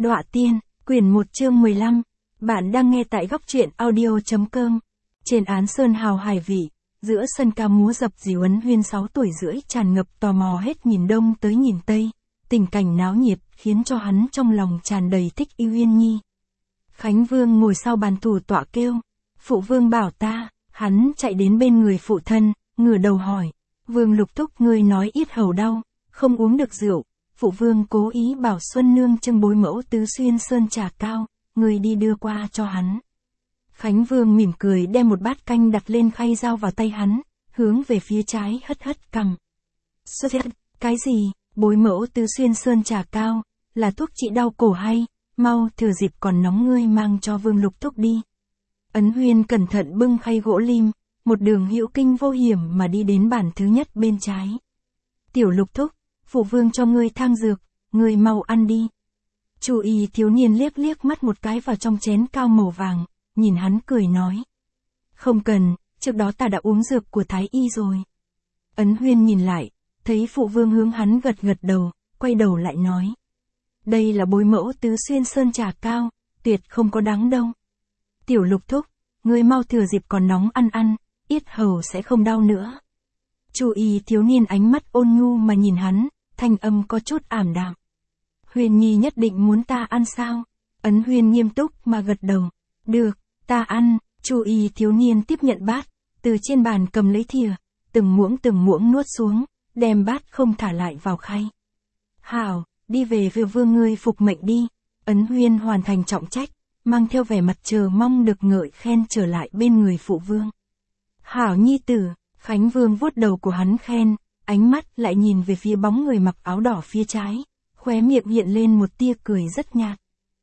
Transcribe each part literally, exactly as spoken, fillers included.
Đọa Tiên, quyển một chương mười lăm. Bạn đang nghe tại góc truyện audio.com. Trên án sơn hào hải vị, giữa sân ca múa dập dìu Ấn Huyên sáu tuổi rưỡi tràn ngập tò mò hết nhìn đông tới nhìn tây. Tình cảnh náo nhiệt khiến cho hắn trong lòng tràn đầy thích yêu Uyên Nhi. Khánh Vương ngồi sau bàn thủ tọa kêu. Phụ vương bảo ta, hắn chạy đến bên người phụ thân, ngửa đầu hỏi. Vương Lục Thúc ngươi nói yết hầu đau, không uống được rượu. Phụ vương cố ý bảo Xuân Nương trưng bối mẫu tứ xuyên sơn trà cao, người đi đưa qua cho hắn. Khánh Vương mỉm cười đem một bát canh đặt lên khay dao vào tay hắn, hướng về phía trái hất hất cằm. Xuất hiện, cái gì, bối mẫu tứ xuyên sơn trà cao, là thuốc trị đau cổ hay, mau thừa dịp còn nóng ngươi mang cho Vương Lục Thúc đi. Ấn Huyên cẩn thận bưng khay gỗ lim, một đường hữu kinh vô hiểm mà đi đến bàn thứ nhất bên trái. Tiểu Lục Thúc, phụ vương cho ngươi thang dược, ngươi mau ăn đi. Chu Y thiếu niên liếc liếc mắt một cái vào trong chén cao màu vàng, nhìn hắn cười nói. Không cần, trước đó ta đã uống dược của Thái Y rồi. Ấn Huyên nhìn lại, thấy phụ vương hướng hắn gật gật đầu, quay đầu lại nói. Đây là bối mẫu tứ xuyên sơn trà cao, tuyệt không có đắng đâu. Tiểu Lục Thúc, ngươi mau thừa dịp còn nóng ăn ăn, yết hầu sẽ không đau nữa. Chu Y thiếu niên ánh mắt ôn nhu mà nhìn hắn, thanh âm có chút ảm đạm. Huyên Nhi nhất định muốn ta ăn sao? Ấn Huyên nghiêm túc mà gật đầu. Được, ta ăn. Chu Y thiếu niên tiếp nhận bát, từ trên bàn cầm lấy thìa, từng muỗng từng muỗng nuốt xuống, đem bát không thả lại vào khay. Hảo, đi về với vương ngươi phục mệnh đi. Ấn Huyên hoàn thành trọng trách, mang theo vẻ mặt chờ mong được ngợi khen trở lại bên người phụ vương. Hảo nhi tử. Khánh Vương vuốt đầu của hắn khen, ánh mắt lại nhìn về phía bóng người mặc áo đỏ phía trái, khóe miệng hiện lên một tia cười rất nhạt.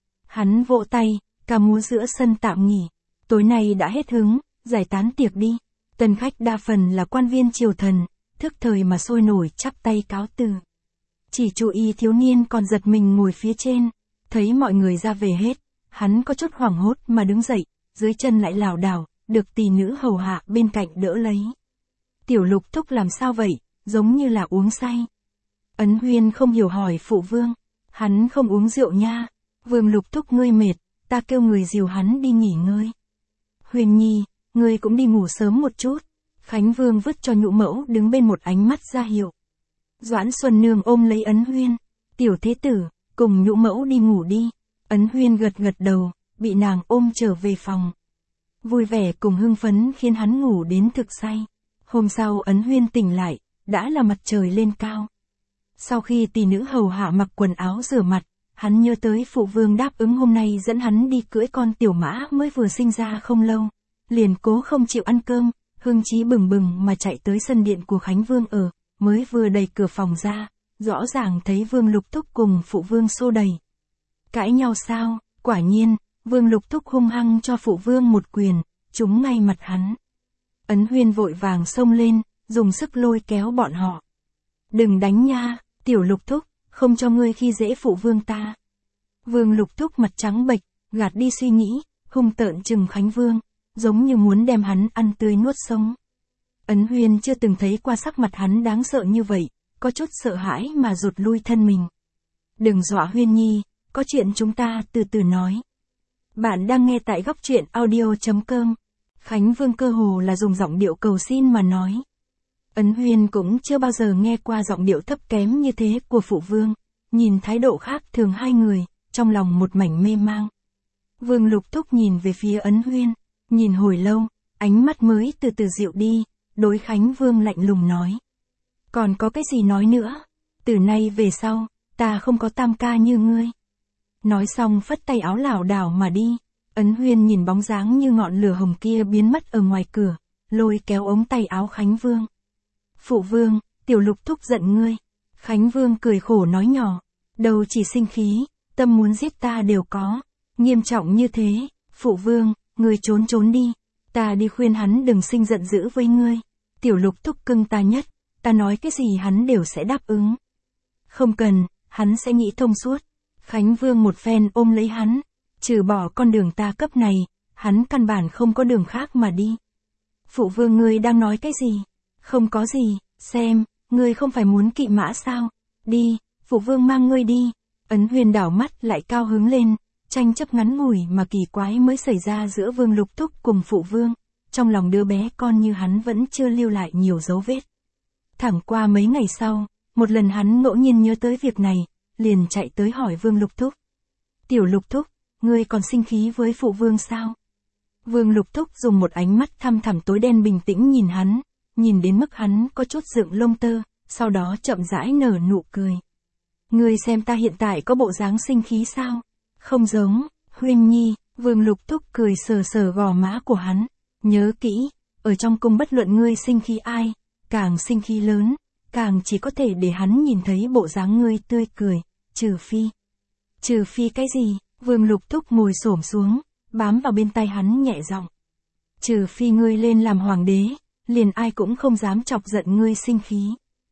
Hắn vỗ tay, ca múa giữa sân tạm nghỉ, tối nay đã hết hứng, giải tán tiệc đi. Tân khách đa phần là quan viên triều thần, thức thời mà sôi nổi chắp tay cáo từ. Chỉ Chu Y thiếu niên còn giật mình ngồi phía trên, thấy mọi người ra về hết, hắn có chút hoảng hốt mà đứng dậy, dưới chân lại lảo đảo, được tỷ nữ hầu hạ bên cạnh đỡ lấy. Tiểu Lục Thúc làm sao vậy, giống như là uống say. Ấn Huyên không hiểu hỏi phụ vương, hắn không uống rượu nha. Vương Lục Thúc ngươi mệt, ta kêu người dìu hắn đi nghỉ ngơi. Huyên Nhi, ngươi cũng đi ngủ sớm một chút. Khánh Vương vứt cho nhũ mẫu đứng bên một ánh mắt ra hiệu. Doãn Xuân Nương ôm lấy Ấn Huyên, tiểu thế tử, cùng nhũ mẫu đi ngủ đi. Ấn Huyên gật gật đầu, bị nàng ôm trở về phòng. Vui vẻ cùng hưng phấn khiến hắn ngủ đến thực say. Hôm sau Ấn Huyên tỉnh lại, đã là mặt trời lên cao. Sau khi tỷ nữ hầu hạ mặc quần áo rửa mặt, hắn nhớ tới phụ vương đáp ứng hôm nay dẫn hắn đi cưỡi con tiểu mã mới vừa sinh ra không lâu. Liền cố không chịu ăn cơm, hưng chí bừng bừng mà chạy tới sân điện của Khánh Vương ở, mới vừa đẩy cửa phòng ra, rõ ràng thấy Vương Lục Thúc cùng phụ vương xô đẩy. Cãi nhau sao? Quả nhiên, Vương Lục Thúc hung hăng cho phụ vương một quyền, trúng ngay mặt hắn. Ấn Huyên vội vàng xông lên, dùng sức lôi kéo bọn họ. Đừng đánh nha, Tiểu Lục Thúc, không cho ngươi khi dễ phụ vương ta. Vương Lục Thúc mặt trắng bệch, gạt đi suy nghĩ, hung tợn trừng Khánh Vương, giống như muốn đem hắn ăn tươi nuốt sống. Ấn Huyên chưa từng thấy qua sắc mặt hắn đáng sợ như vậy, có chút sợ hãi mà rụt lui thân mình. Đừng dọa Huyên Nhi, có chuyện chúng ta từ từ nói. Bạn đang nghe tại góc truyện audio.com. Khánh Vương cơ hồ là dùng giọng điệu cầu xin mà nói. Ấn Huyên cũng chưa bao giờ nghe qua giọng điệu thấp kém như thế của phụ vương, nhìn thái độ khác thường hai người, trong lòng một mảnh mê mang. Vương Lục Thúc nhìn về phía Ấn Huyên, nhìn hồi lâu, ánh mắt mới từ từ dịu đi, đối Khánh Vương lạnh lùng nói. Còn có cái gì nói nữa, từ nay về sau, ta không có tam ca như ngươi. Nói xong phất tay áo lảo đảo mà đi. Ấn Huyên nhìn bóng dáng như ngọn lửa hồng kia biến mất ở ngoài cửa, lôi kéo ống tay áo Khánh Vương. Phụ vương, Tiểu Lục Thúc giận ngươi. Khánh Vương cười khổ nói nhỏ, đầu chỉ sinh khí, tâm muốn giết ta đều có. Nghiêm trọng như thế, phụ vương, ngươi trốn trốn đi, ta đi khuyên hắn đừng sinh giận dữ với ngươi. Tiểu Lục Thúc cưng ta nhất, ta nói cái gì hắn đều sẽ đáp ứng. Không cần, hắn sẽ nghĩ thông suốt. Khánh Vương một phen ôm lấy hắn. Trừ bỏ con đường ta cấp này, hắn căn bản không có đường khác mà đi. Phụ vương ngươi đang nói cái gì? Không có gì, xem, ngươi không phải muốn kỵ mã sao? Đi, phụ vương mang ngươi đi. Ấn Huyên đảo mắt lại cao hứng lên, tranh chấp ngắn ngủi mà kỳ quái mới xảy ra giữa Vương Lục Thúc cùng phụ vương, trong lòng đứa bé con như hắn vẫn chưa lưu lại nhiều dấu vết. Thẳng qua mấy ngày sau, một lần hắn ngẫu nhiên nhớ tới việc này, liền chạy tới hỏi Vương Lục Thúc. Tiểu Lục Thúc, ngươi còn sinh khí với phụ vương sao? Vương Lục Thúc dùng một ánh mắt thăm thẳm tối đen bình tĩnh nhìn hắn, nhìn đến mức hắn có chút dựng lông tơ, sau đó chậm rãi nở nụ cười. Ngươi xem ta hiện tại có bộ dáng sinh khí sao? Không giống, Huynh Nhi. Vương Lục Thúc cười sờ sờ gò má của hắn. Nhớ kỹ, ở trong cung bất luận ngươi sinh khí ai, càng sinh khí lớn, càng chỉ có thể để hắn nhìn thấy bộ dáng ngươi tươi cười, trừ phi. Trừ phi cái gì? Vương Lục Thúc ngồi xổm xuống, bám vào bên tay hắn nhẹ giọng. Trừ phi ngươi lên làm hoàng đế, liền ai cũng không dám chọc giận ngươi sinh khí.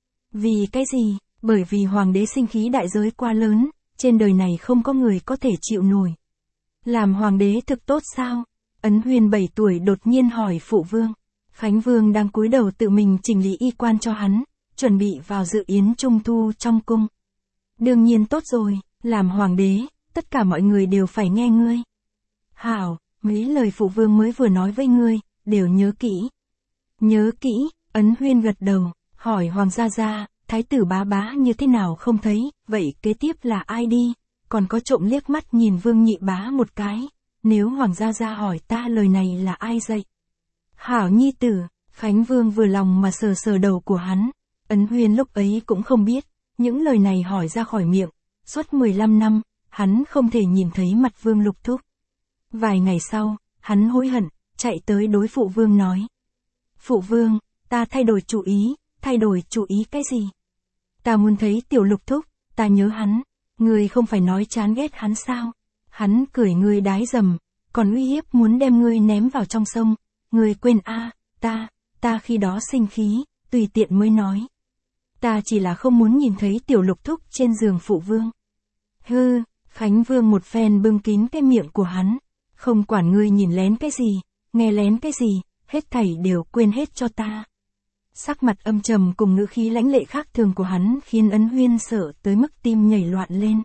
Vì cái gì? Bởi vì hoàng đế sinh khí đại giới quá lớn, trên đời này không có người có thể chịu nổi. Làm hoàng đế thực tốt sao? Ấn Huyên bảy tuổi đột nhiên hỏi phụ vương. Khánh Vương đang cúi đầu tự mình chỉnh lý y quan cho hắn, chuẩn bị vào dự yến trung thu trong cung. Đương nhiên tốt rồi, làm hoàng đế, tất cả mọi người đều phải nghe ngươi. Hảo, mấy lời phụ vương mới vừa nói với ngươi, đều nhớ kỹ. Nhớ kỹ, Ấn Huyên gật đầu, hỏi hoàng gia gia, thái tử bá bá như thế nào không thấy, vậy kế tiếp là ai đi? Còn có trộm liếc mắt nhìn Vương Nhị bá một cái, nếu hoàng gia gia hỏi ta lời này là ai dạy? Hảo nhi tử, Khánh Vương vừa lòng mà sờ sờ đầu của hắn. Ấn Huyên lúc ấy cũng không biết, những lời này hỏi ra khỏi miệng, suốt mười lăm năm, hắn không thể nhìn thấy mặt Vương Lục Thúc. Vài ngày sau, hắn hối hận, chạy tới đối phụ vương nói. Phụ vương, ta thay đổi chủ ý, thay đổi chủ ý cái gì? Ta muốn thấy tiểu Lục Thúc, ta nhớ hắn, ngươi không phải nói chán ghét hắn sao? Hắn cười ngươi đái dầm, còn uy hiếp muốn đem ngươi ném vào trong sông, ngươi quên a, à, ta, ta khi đó sinh khí, tùy tiện mới nói. Ta chỉ là không muốn nhìn thấy tiểu Lục Thúc trên giường phụ vương. Hư, Khánh Vương một phen bưng kín cái miệng của hắn, không quản ngươi nhìn lén cái gì, nghe lén cái gì, hết thảy đều quên hết cho ta. Sắc mặt âm trầm cùng ngữ khí lãnh lệ khác thường của hắn khiến Ấn Huyên sợ tới mức tim nhảy loạn lên.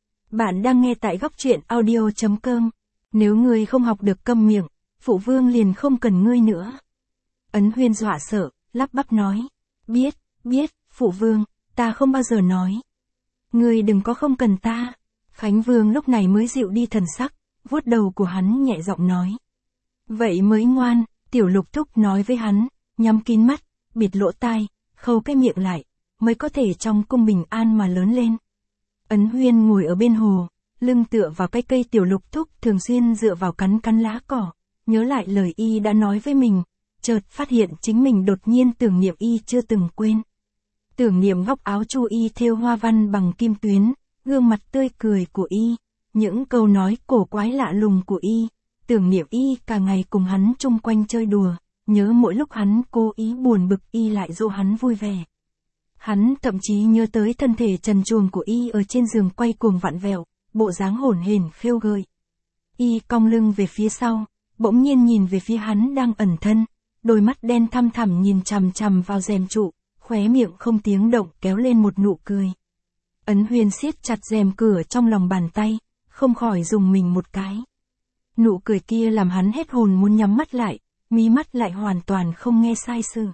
Bạn đang nghe tại góc truyện audio chấm com. Nếu ngươi không học được câm miệng, phụ vương liền không cần ngươi nữa. Ấn Huyên dọa sợ, lắp bắp nói. Biết, biết, phụ vương, ta không bao giờ nói. Ngươi đừng có không cần ta. Khánh Vương lúc này mới dịu đi thần sắc, vuốt đầu của hắn nhẹ giọng nói. Vậy mới ngoan, tiểu Lục Thúc nói với hắn, nhắm kín mắt, bịt lỗ tai, khâu cái miệng lại, mới có thể trong cung bình an mà lớn lên. Ấn Huyên ngồi ở bên hồ, lưng tựa vào cái cây tiểu Lục Thúc thường xuyên dựa vào cắn cắn lá cỏ, nhớ lại lời y đã nói với mình, chợt phát hiện chính mình đột nhiên tưởng niệm y chưa từng quên. Tưởng niệm góc áo chu y thêu hoa văn bằng kim tuyến, gương mặt tươi cười của y, những câu nói cổ quái lạ lùng của y, tưởng niệm y cả ngày cùng hắn chung quanh chơi đùa, nhớ mỗi lúc hắn cố ý buồn bực y lại dỗ hắn vui vẻ. Hắn thậm chí nhớ tới thân thể trần truồng của y ở trên giường quay cuồng vặn vẹo, bộ dáng hổn hển khêu gợi. Y cong lưng về phía sau, bỗng nhiên nhìn về phía hắn đang ẩn thân, đôi mắt đen thăm thẳm nhìn chằm chằm vào rèm trụ, khóe miệng không tiếng động kéo lên một nụ cười. Ấn Huyên siết chặt rèm cửa trong lòng bàn tay, không khỏi dùng mình một cái. Nụ cười kia làm hắn hết hồn muốn nhắm mắt lại, mí mắt lại hoàn toàn không nghe sai sự.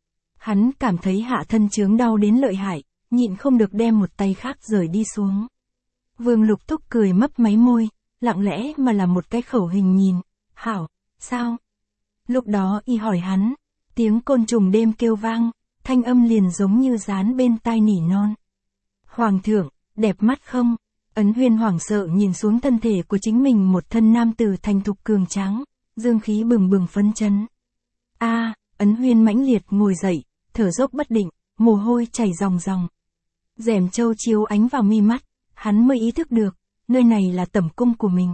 Hắn cảm thấy hạ thân chướng đau đến lợi hại, nhịn không được đem một tay khác rời đi xuống. Vương Lục Thúc cười mấp máy môi, lặng lẽ mà làm một cái khẩu hình nhìn. Hảo, sao? Lúc đó y hỏi hắn, tiếng côn trùng đêm kêu vang, thanh âm liền giống như dán bên tai nỉ non. Hoàng thượng, đẹp mắt không? Ấn Huyên hoảng sợ nhìn xuống thân thể của chính mình, một thân nam tử thành thục cường tráng, dương khí bừng bừng phấn chấn. A, à, Ấn Huyên mãnh liệt ngồi dậy, thở dốc bất định, mồ hôi chảy ròng ròng. Rèm châu chiếu ánh vào mi mắt, hắn mới ý thức được, nơi này là tẩm cung của mình.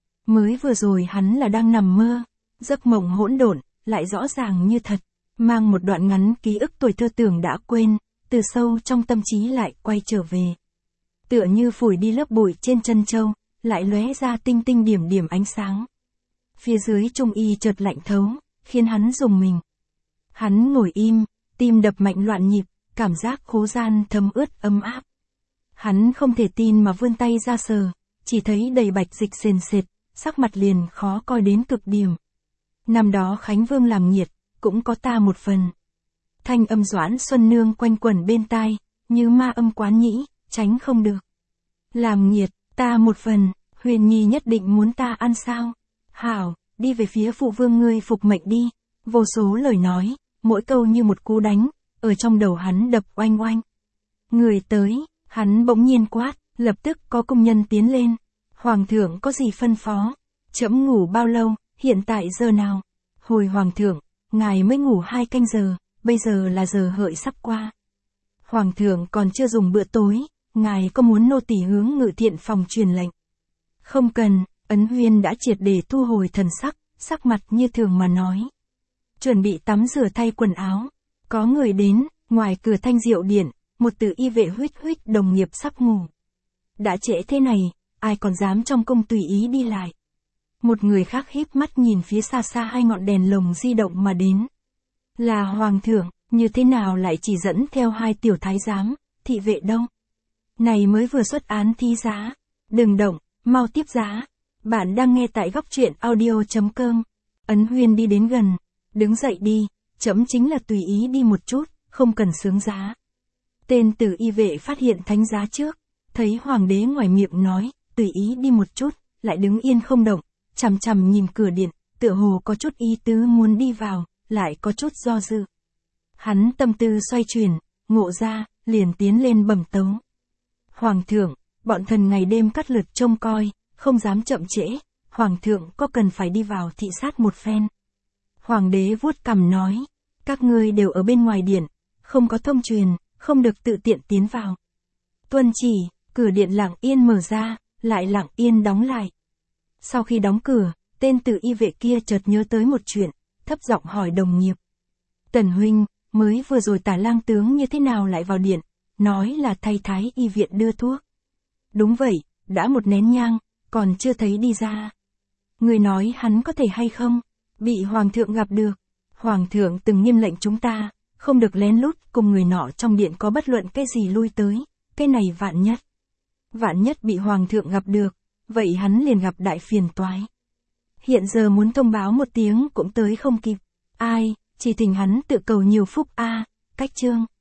Mới vừa rồi hắn là đang nằm mơ, giấc mộng hỗn độn, lại rõ ràng như thật, mang một đoạn ngắn ký ức tuổi thơ tưởng đã quên, từ sâu trong tâm trí lại quay trở về. Tựa như phủi đi lớp bụi trên chân châu, lại lóe ra tinh tinh điểm điểm ánh sáng. Phía dưới trung y chợt lạnh thấu, khiến hắn rùng mình. Hắn ngồi im, tim đập mạnh loạn nhịp, cảm giác khố gian thấm ướt ấm áp. Hắn không thể tin mà vươn tay ra sờ, chỉ thấy đầy bạch dịch sền sệt, sắc mặt liền khó coi đến cực điểm. Năm đó Khánh Vương làm nhiệt, cũng có ta một phần. Thanh âm Doãn Xuân Nương quanh quẩn bên tai, như ma âm quán nhĩ, tránh không được. Làm nhiệt, ta một phần, Huyền Nhi nhất định muốn ta ăn sao? Hảo, đi về phía phụ vương ngươi phục mệnh đi. Vô số lời nói, mỗi câu như một cú đánh, ở trong đầu hắn đập oanh oanh. Người tới, hắn bỗng nhiên quát, lập tức có công nhân tiến lên. Hoàng thượng có gì phân phó? Trẫm ngủ bao lâu, hiện tại giờ nào? Hồi hoàng thượng, ngài mới ngủ hai canh giờ, bây giờ là giờ hợi sắp qua. Hoàng thượng còn chưa dùng bữa tối, ngài có muốn nô tỳ hướng ngự thiện phòng truyền lệnh? Không cần, Ấn Huyên đã triệt để thu hồi thần sắc, sắc mặt như thường mà nói. Chuẩn bị tắm rửa thay quần áo. Có người đến, ngoài cửa Thanh Diệu Điện, một tử y vệ huýt huýt đồng nghiệp sắp ngủ. Đã trễ thế này, ai còn dám trong cung tùy ý đi lại. Một người khác híp mắt nhìn phía xa xa hai ngọn đèn lồng di động mà đến. Là hoàng thượng, như thế nào lại chỉ dẫn theo hai tiểu thái giám, thị vệ đâu? Này mới vừa xuất án thi giá. Đừng động, mau tiếp giá. Bạn đang nghe tại góc truyện audio chấm com. Ấn Huyên đi đến gần. Đứng dậy đi, trẫm chính là tùy ý đi một chút, không cần sướng giá. Tên tử y vệ phát hiện thánh giá trước, thấy hoàng đế ngoài miệng nói, tùy ý đi một chút, lại đứng yên không động, chằm chằm nhìn cửa điện, tựa hồ có chút ý tứ muốn đi vào, lại có chút do dự. Hắn tâm tư xoay chuyển, ngộ ra, liền tiến lên bẩm tấu. Hoàng thượng, bọn thần ngày đêm cắt lượt trông coi, không dám chậm trễ, hoàng thượng có cần phải đi vào thị sát một phen. Hoàng đế vuốt cằm nói, các ngươi đều ở bên ngoài điện, không có thông truyền, không được tự tiện tiến vào. Tuân chỉ, cửa điện lặng yên mở ra, lại lặng yên đóng lại. Sau khi đóng cửa, tên tử y vệ kia chợt nhớ tới một chuyện, thấp giọng hỏi đồng nghiệp. Tần huynh, mới vừa rồi Tả lang tướng như thế nào lại vào điện, nói là thay thái y viện đưa thuốc. Đúng vậy, đã một nén nhang, còn chưa thấy đi ra. Người nói hắn có thể hay không? Bị hoàng thượng gặp được. Hoàng thượng từng nghiêm lệnh chúng ta, không được lén lút cùng người nọ trong điện có bất luận cái gì lui tới, cái này vạn nhất. Vạn nhất bị hoàng thượng gặp được, vậy hắn liền gặp đại phiền toái. Hiện giờ muốn thông báo một tiếng cũng tới không kịp. Ai, chỉ thỉnh hắn tự cầu nhiều phúc a. Cách chương.